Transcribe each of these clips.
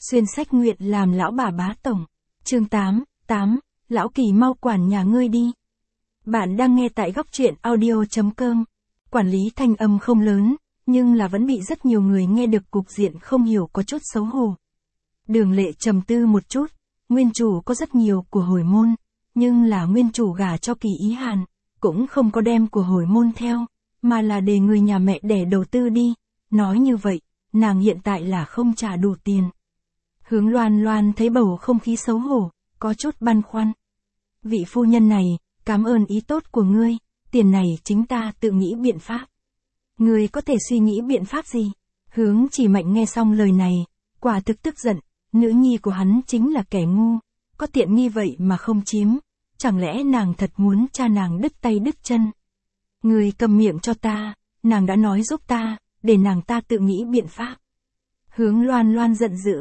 Xuyên sách nguyện làm lão bà bá tổng. Chương 8, Lão Kỳ mau quản nhà ngươi đi. Bạn đang nghe tại góc truyện audio.com. Quản lý thanh âm không lớn, nhưng là vẫn bị rất nhiều người nghe được, cục diện không hiểu có chút xấu hổ. Đường Lệ trầm tư một chút, nguyên chủ có rất nhiều của hồi môn, nhưng là nguyên chủ gả cho Kỳ Ý Hàn, cũng không có đem của hồi môn theo, mà là để người nhà mẹ đẻ đầu tư đi. Nói như vậy, nàng hiện tại là không trả đủ tiền. Hướng Loan Loan thấy bầu không khí xấu hổ, có chút băn khoăn. Vị phu nhân này, cảm ơn ý tốt của ngươi, tiền này chính ta tự nghĩ biện pháp. Ngươi có thể suy nghĩ biện pháp gì? Hướng Chỉ Mạnh nghe xong lời này, quả thực tức giận, nữ nhi của hắn chính là kẻ ngu, có tiện nghi vậy mà không chiếm, chẳng lẽ nàng thật muốn cha nàng đứt tay đứt chân? Ngươi cầm miệng cho ta, nàng đã nói giúp ta, để nàng ta tự nghĩ biện pháp. Hướng Loan Loan giận dữ,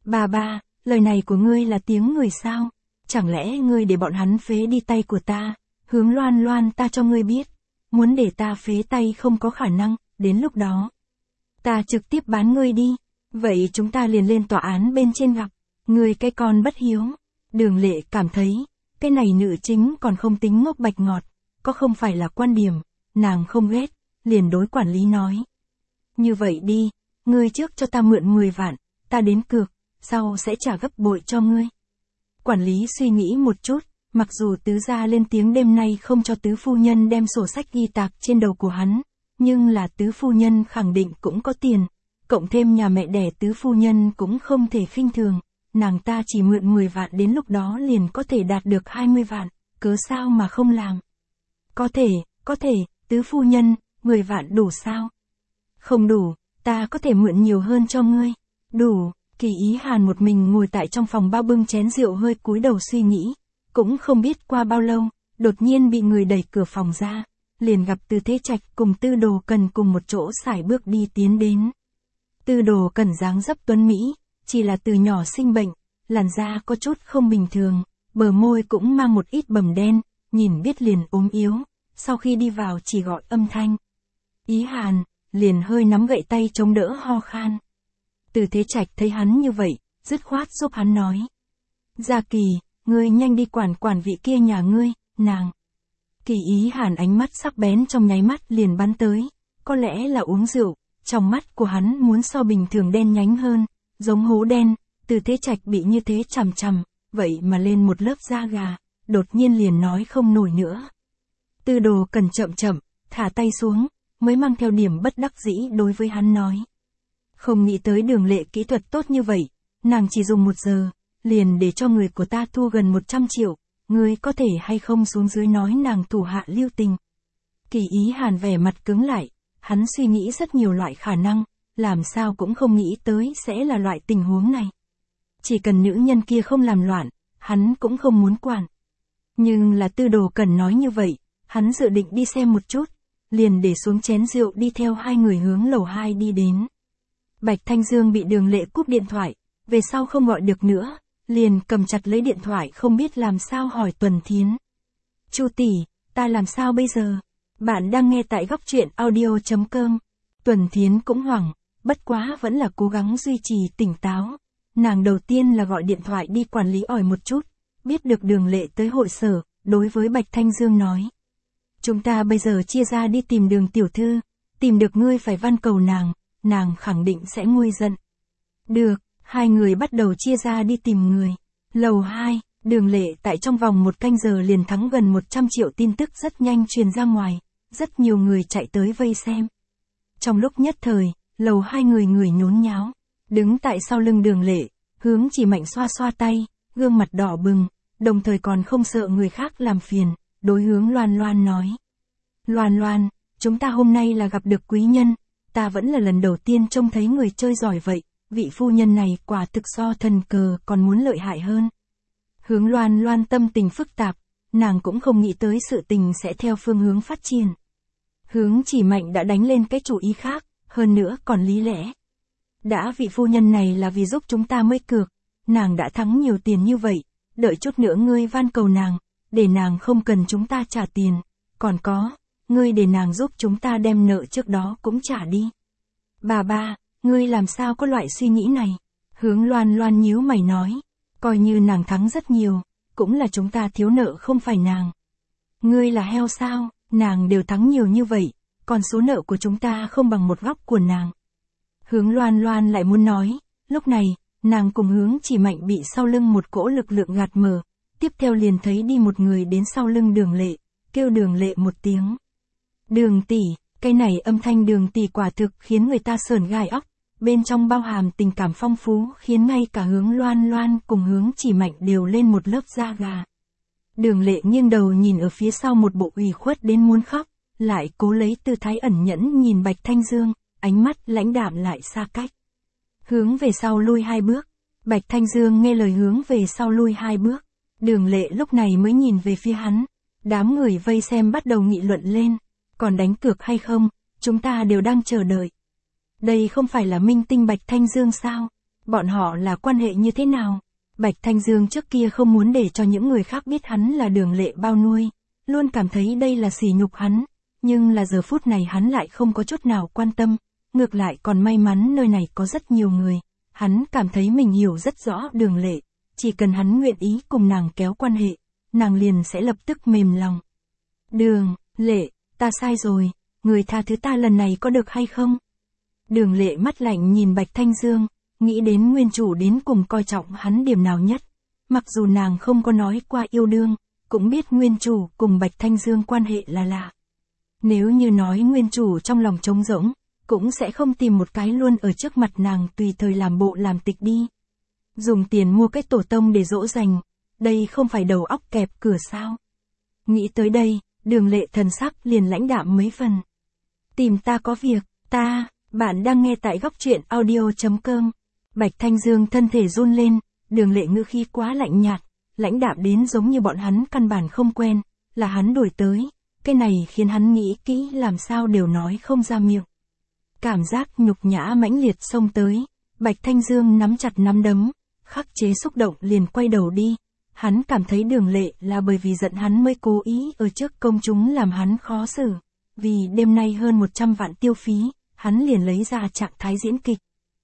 bà, lời này của ngươi là tiếng người sao? Chẳng lẽ ngươi để bọn hắn phế đi tay của ta? Hướng Loan Loan, ta cho ngươi biết, muốn để ta phế tay không có khả năng, đến lúc đó ta trực tiếp bán ngươi đi, vậy chúng ta liền lên tòa án bên trên gặp, ngươi cái con bất hiếu. Đường Lệ cảm thấy, cái này nữ chính còn không tính ngốc bạch ngọt, có không phải là quan điểm, nàng không ghét, liền đối quản lý nói. Như vậy đi, ngươi trước cho ta mượn 10 vạn, ta đến cược, sau sẽ trả gấp bội cho ngươi. Quản lý suy nghĩ một chút, mặc dù tứ gia lên tiếng đêm nay không cho tứ phu nhân đem sổ sách ghi tạc trên đầu của hắn, nhưng là tứ phu nhân khẳng định cũng có tiền, cộng thêm nhà mẹ đẻ tứ phu nhân cũng không thể khinh thường, nàng ta chỉ mượn 10 vạn đến lúc đó liền có thể đạt được 20 vạn, cớ sao mà không làm. Có thể, tứ phu nhân, 10 vạn đủ sao? Không đủ, ta có thể mượn nhiều hơn cho ngươi. Đủ. Kỳ Ý Hàn một mình ngồi tại trong phòng bao bưng chén rượu, hơi cúi đầu suy nghĩ, cũng không biết qua bao lâu, đột nhiên bị người đẩy cửa phòng ra, liền gặp Từ Thế Trạch cùng Tư Đồ Cần cùng một chỗ sải bước đi tiến đến. Tư Đồ Cần dáng dấp tuấn mỹ, chỉ là từ nhỏ sinh bệnh, làn da có chút không bình thường, bờ môi cũng mang một ít bầm đen, nhìn biết liền ốm yếu, sau khi đi vào chỉ gọi âm thanh. Ý Hàn, liền hơi nắm gậy tay chống đỡ ho khan. Từ Thế Trạch thấy hắn như vậy, dứt khoát giúp hắn nói. Gia Kỳ, ngươi nhanh đi quản vị kia nhà ngươi, nàng. Kỳ Ý Hàn ánh mắt sắc bén trong nháy mắt liền bắn tới, có lẽ là uống rượu, trong mắt của hắn muốn so bình thường đen nhánh hơn, giống hố đen. Từ Thế Trạch bị như thế chằm chằm, vậy mà lên một lớp da gà, đột nhiên liền nói không nổi nữa. Tư Đồ Cần chậm, thả tay xuống, mới mang theo điểm bất đắc dĩ đối với hắn nói. Không nghĩ tới Đường Lệ kỹ thuật tốt như vậy, nàng chỉ dùng 1 giờ, liền để cho người của ta thu gần 100 triệu, ngươi có thể hay không xuống dưới nói nàng thủ hạ lưu tình. Kỳ Ý Hàn vẻ mặt cứng lại, hắn suy nghĩ rất nhiều loại khả năng, làm sao cũng không nghĩ tới sẽ là loại tình huống này. Chỉ cần nữ nhân kia không làm loạn, hắn cũng không muốn quản. Nhưng là Tư Đồ Cần nói như vậy, hắn dự định đi xem một chút, liền để xuống chén rượu đi theo hai người hướng lầu 2 đi đến. Bạch Thanh Dương bị Đường Lệ cúp điện thoại, về sau không gọi được nữa, liền cầm chặt lấy điện thoại không biết làm sao hỏi Tuần Thiến. Chu tỷ, ta làm sao bây giờ? Bạn đang nghe tại góc truyện audio.com. Tuần Thiến cũng hoảng, bất quá vẫn là cố gắng duy trì tỉnh táo. Nàng đầu tiên là gọi điện thoại đi quản lý hỏi một chút, biết được Đường Lệ tới hội sở, đối với Bạch Thanh Dương nói. Chúng ta bây giờ chia ra đi tìm Đường tiểu thư, tìm được ngươi phải van cầu nàng khẳng định sẽ nguôi giận. Được, hai người bắt đầu chia ra đi tìm người. Lầu 2, Đường Lệ tại trong vòng 1 canh giờ liền thắng gần 100 triệu, tin tức rất nhanh truyền ra ngoài, rất nhiều người chạy tới vây xem. Trong lúc nhất thời, lầu 2 người nhốn nháo, đứng tại sau lưng Đường Lệ, Hướng Chỉ Mạnh xoa xoa tay, gương mặt đỏ bừng, đồng thời còn không sợ người khác làm phiền, đối Hướng Loan Loan nói. Loan, chúng ta hôm nay là gặp được quý nhân, ta vẫn là lần đầu tiên trông thấy người chơi giỏi vậy, vị phu nhân này quả thực so thần cờ còn muốn lợi hại hơn. Hướng Loan Loan tâm tình phức tạp, nàng cũng không nghĩ tới sự tình sẽ theo phương hướng phát triển. Hướng Chỉ Mạnh đã đánh lên cái chủ ý khác, hơn nữa còn lý lẽ. Đã vị phu nhân này là vì giúp chúng ta mới cược, nàng đã thắng nhiều tiền như vậy, đợi chút nữa ngươi van cầu nàng, để nàng không cần chúng ta trả tiền, còn có, ngươi để nàng giúp chúng ta đem nợ trước đó cũng trả đi. Bà, ngươi làm sao có loại suy nghĩ này? Hướng Loan Loan nhíu mày nói, coi như nàng thắng rất nhiều, cũng là chúng ta thiếu nợ không phải nàng. Ngươi là heo sao, nàng đều thắng nhiều như vậy, còn số nợ của chúng ta không bằng một góc của nàng. Hướng Loan Loan lại muốn nói, lúc này, nàng cùng Hướng Chỉ Mạnh bị sau lưng một cỗ lực lượng gạt mở, tiếp theo liền thấy đi một người đến sau lưng Đường Lệ, kêu Đường Lệ một tiếng. Đường tỷ, cái này âm thanh Đường tỷ quả thực khiến người ta sởn gai óc, bên trong bao hàm tình cảm phong phú khiến ngay cả Hướng Loan Loan cùng Hướng Chỉ Mạnh đều lên một lớp da gà. Đường Lệ nghiêng đầu nhìn ở phía sau một bộ ủy khuất đến muốn khóc, lại cố lấy tư thái ẩn nhẫn nhìn Bạch Thanh Dương, ánh mắt lãnh đạm lại xa cách. Hướng về sau lui 2 bước, Bạch Thanh Dương nghe lời hướng về sau lui 2 bước, Đường Lệ lúc này mới nhìn về phía hắn, đám người vây xem bắt đầu nghị luận lên, còn đánh cược hay không, chúng ta đều đang chờ đợi. Đây không phải là minh tinh Bạch Thanh Dương sao, bọn họ là quan hệ như thế nào? Bạch Thanh Dương trước kia không muốn để cho những người khác biết hắn là Đường Lệ bao nuôi, luôn cảm thấy đây là sỉ nhục hắn, nhưng là giờ phút này hắn lại không có chút nào quan tâm, ngược lại còn may mắn nơi này có rất nhiều người, hắn cảm thấy mình hiểu rất rõ Đường Lệ, chỉ cần hắn nguyện ý cùng nàng kéo quan hệ, nàng liền sẽ lập tức mềm lòng. Đường Lệ, ta sai rồi, người tha thứ ta lần này có được hay không? Đường Lệ mắt lạnh nhìn Bạch Thanh Dương, nghĩ đến nguyên chủ đến cùng coi trọng hắn điểm nào nhất. Mặc dù nàng không có nói qua yêu đương, cũng biết nguyên chủ cùng Bạch Thanh Dương quan hệ là lạ. Nếu như nói nguyên chủ trong lòng trống rỗng, cũng sẽ không tìm một cái luôn ở trước mặt nàng tùy thời làm bộ làm tịch đi. Dùng tiền mua cái tổ tông để dỗ dành, đây không phải đầu óc kẹp cửa sao? Nghĩ tới đây, Đường Lệ thần sắc liền lãnh đạm mấy phần. Tìm ta có việc, bạn đang nghe tại góc truyện audio.com. Bạch Thanh Dương thân thể run lên, Đường Lệ ngữ khí quá lạnh nhạt, lãnh đạm đến giống như bọn hắn căn bản không quen, là hắn đổi tới, cái này khiến hắn nghĩ kỹ làm sao đều nói không ra miệng. Cảm giác nhục nhã mãnh liệt xông tới, Bạch Thanh Dương nắm chặt nắm đấm, khắc chế xúc động liền quay đầu đi. Hắn cảm thấy Đường Lệ là bởi vì giận hắn mới cố ý ở trước công chúng làm hắn khó xử. Vì đêm nay hơn 100 vạn tiêu phí, hắn liền lấy ra trạng thái diễn kịch.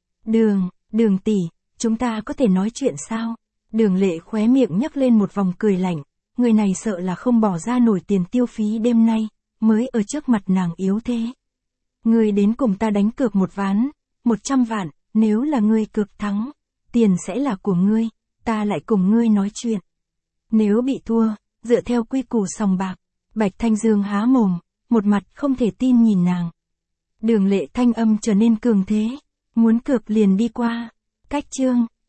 Đường tỷ, chúng ta có thể nói chuyện sao? Đường Lệ khóe miệng nhấc lên một vòng cười lạnh, người này sợ là không bỏ ra nổi tiền tiêu phí đêm nay, mới ở trước mặt nàng yếu thế. Ngươi đến cùng ta đánh cược một ván, 100 vạn, nếu là ngươi cược thắng, tiền sẽ là của ngươi, ta lại cùng ngươi nói chuyện. Nếu bị thua, dựa theo quy củ sòng bạc, Bạch Thanh Dương há mồm, một mặt không thể tin nhìn nàng. Đường Lệ thanh âm trở nên cường thế, muốn cược liền đi qua. Cách chương